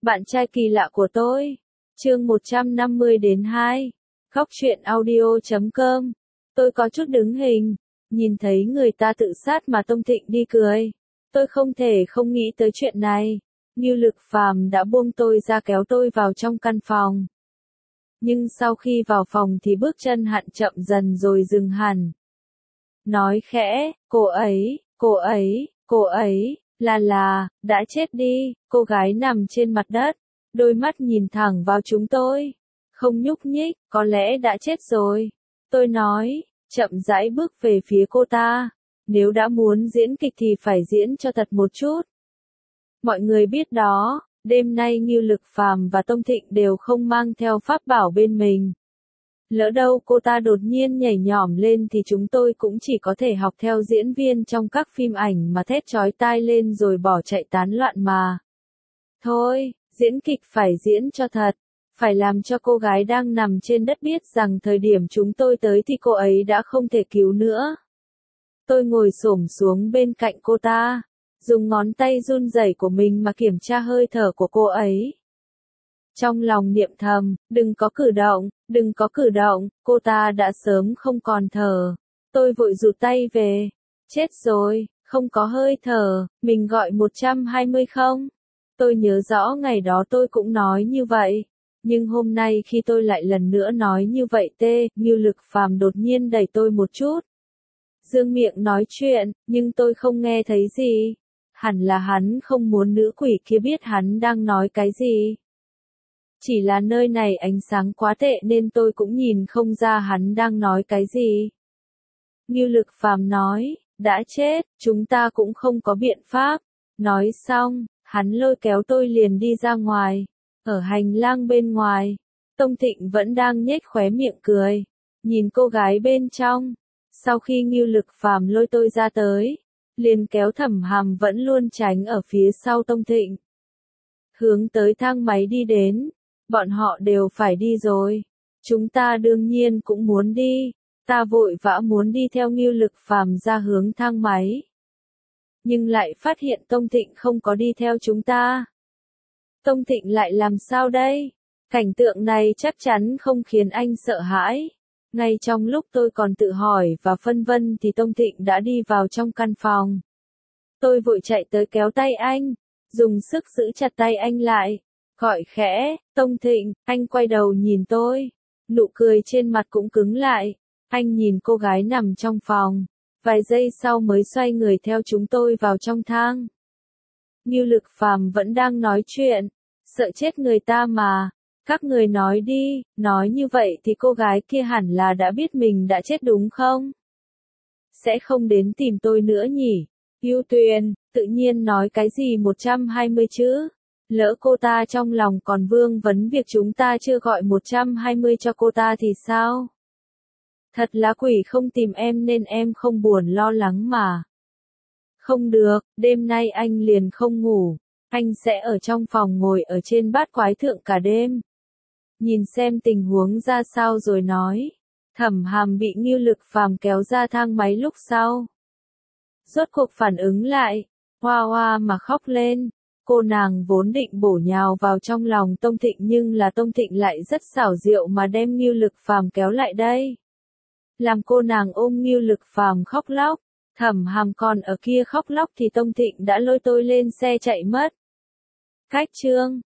Bạn trai kỳ lạ của tôi. Chương 150-2. Khóc chuyện audio.com. Tôi có chút đứng hình, nhìn thấy người ta tự sát mà Tông Thịnh đi cười. Tôi không thể không nghĩ tới chuyện này. Ngưu Lực Phàm đã buông tôi ra kéo tôi vào trong căn phòng. Nhưng sau khi vào phòng thì bước chân hắn chậm dần rồi dừng hẳn. Nói khẽ, cô ấy, đã chết đi. Cô gái nằm trên mặt đất, đôi mắt nhìn thẳng vào chúng tôi, không nhúc nhích, có lẽ đã chết rồi. Tôi nói, chậm rãi bước về phía cô ta. Nếu đã muốn diễn kịch thì phải diễn cho thật một chút. Mọi người biết đó, đêm nay Ngưu Lực Phàm và Tông Thịnh đều không mang theo pháp bảo bên mình. Lỡ đâu cô ta đột nhiên nhảy nhỏm lên thì chúng tôi cũng chỉ có thể học theo diễn viên trong các phim ảnh mà thét chói tai lên rồi bỏ chạy tán loạn mà. Thôi, diễn kịch phải diễn cho thật, phải làm cho cô gái đang nằm trên đất biết rằng thời điểm chúng tôi tới thì cô ấy đã không thể cứu nữa. Tôi ngồi xổm xuống bên cạnh cô ta, dùng ngón tay run rẩy của mình mà kiểm tra hơi thở của cô ấy. Trong lòng niệm thầm, đừng có cử động, cô ta đã sớm không còn thở. Tôi vội rụt tay về. Chết rồi, không có hơi thở, mình gọi 120 không? Tôi nhớ rõ ngày đó tôi cũng nói như vậy. Nhưng hôm nay khi tôi lại lần nữa nói như vậy Ngưu Lực Phàm đột nhiên đẩy tôi một chút. Dương miệng nói chuyện, nhưng tôi không nghe thấy gì. Hẳn là hắn không muốn nữ quỷ kia biết hắn đang nói cái gì. Chỉ là nơi này ánh sáng quá tệ nên tôi cũng nhìn không ra hắn đang nói cái gì. Ngưu Lực Phàm nói, đã chết, chúng ta cũng không có biện pháp. Nói xong, hắn lôi kéo tôi liền đi ra ngoài. Ở hành lang bên ngoài, Tông Thịnh vẫn đang nhếch khóe miệng cười, nhìn cô gái bên trong. Sau khi Ngưu Lực Phàm lôi tôi ra tới, liền kéo Thẩm Hàm vẫn luôn tránh ở phía sau Tông Thịnh, hướng tới thang máy đi đến. Bọn họ đều phải đi rồi, chúng ta đương nhiên cũng muốn đi. Ta vội vã muốn đi theo Ngưu Lực Phàm ra hướng thang máy, nhưng lại phát hiện Tông Thịnh không có đi theo chúng ta. Tông Thịnh lại làm sao đây? Cảnh tượng này chắc chắn không khiến anh sợ hãi. Ngay trong lúc tôi còn tự hỏi và phân vân thì Tông Thịnh đã đi vào trong căn phòng. Tôi vội chạy tới kéo tay anh, dùng sức giữ chặt tay anh lại, gọi khẽ, Tông Thịnh. Anh quay đầu nhìn tôi, nụ cười trên mặt cũng cứng lại. Anh nhìn cô gái nằm trong phòng, vài giây sau mới xoay người theo chúng tôi vào trong thang. Ngưu Lực Phàm vẫn đang nói chuyện, sợ chết người ta mà. Các người nói đi, nói như vậy thì cô gái kia hẳn là đã biết mình đã chết đúng không? Sẽ không đến tìm tôi nữa nhỉ? Ưu Tuyền, tự nhiên nói cái gì 120 chứ? Lỡ cô ta trong lòng còn vương vấn việc chúng ta chưa gọi 120 cho cô ta thì sao? Thật là quỷ không tìm em nên em không buồn lo lắng mà. Không được, đêm nay anh liền không ngủ. Anh sẽ ở trong phòng ngồi ở trên bát quái thượng cả đêm. Nhìn xem tình huống ra sao rồi nói. Thẩm Hàm bị Ngưu Lực Phàm kéo ra thang máy lúc sau. Rốt cuộc phản ứng lại, hoa hoa mà khóc lên. Cô nàng vốn định bổ nhào vào trong lòng Tông Thịnh nhưng là Tông Thịnh lại rất xảo diệu mà đem Ngưu Lực Phàm kéo lại đây. Làm cô nàng ôm Ngưu Lực Phàm khóc lóc. Thẩm Hàm còn ở kia khóc lóc thì Tông Thịnh đã lôi tôi lên xe chạy mất. Cách chương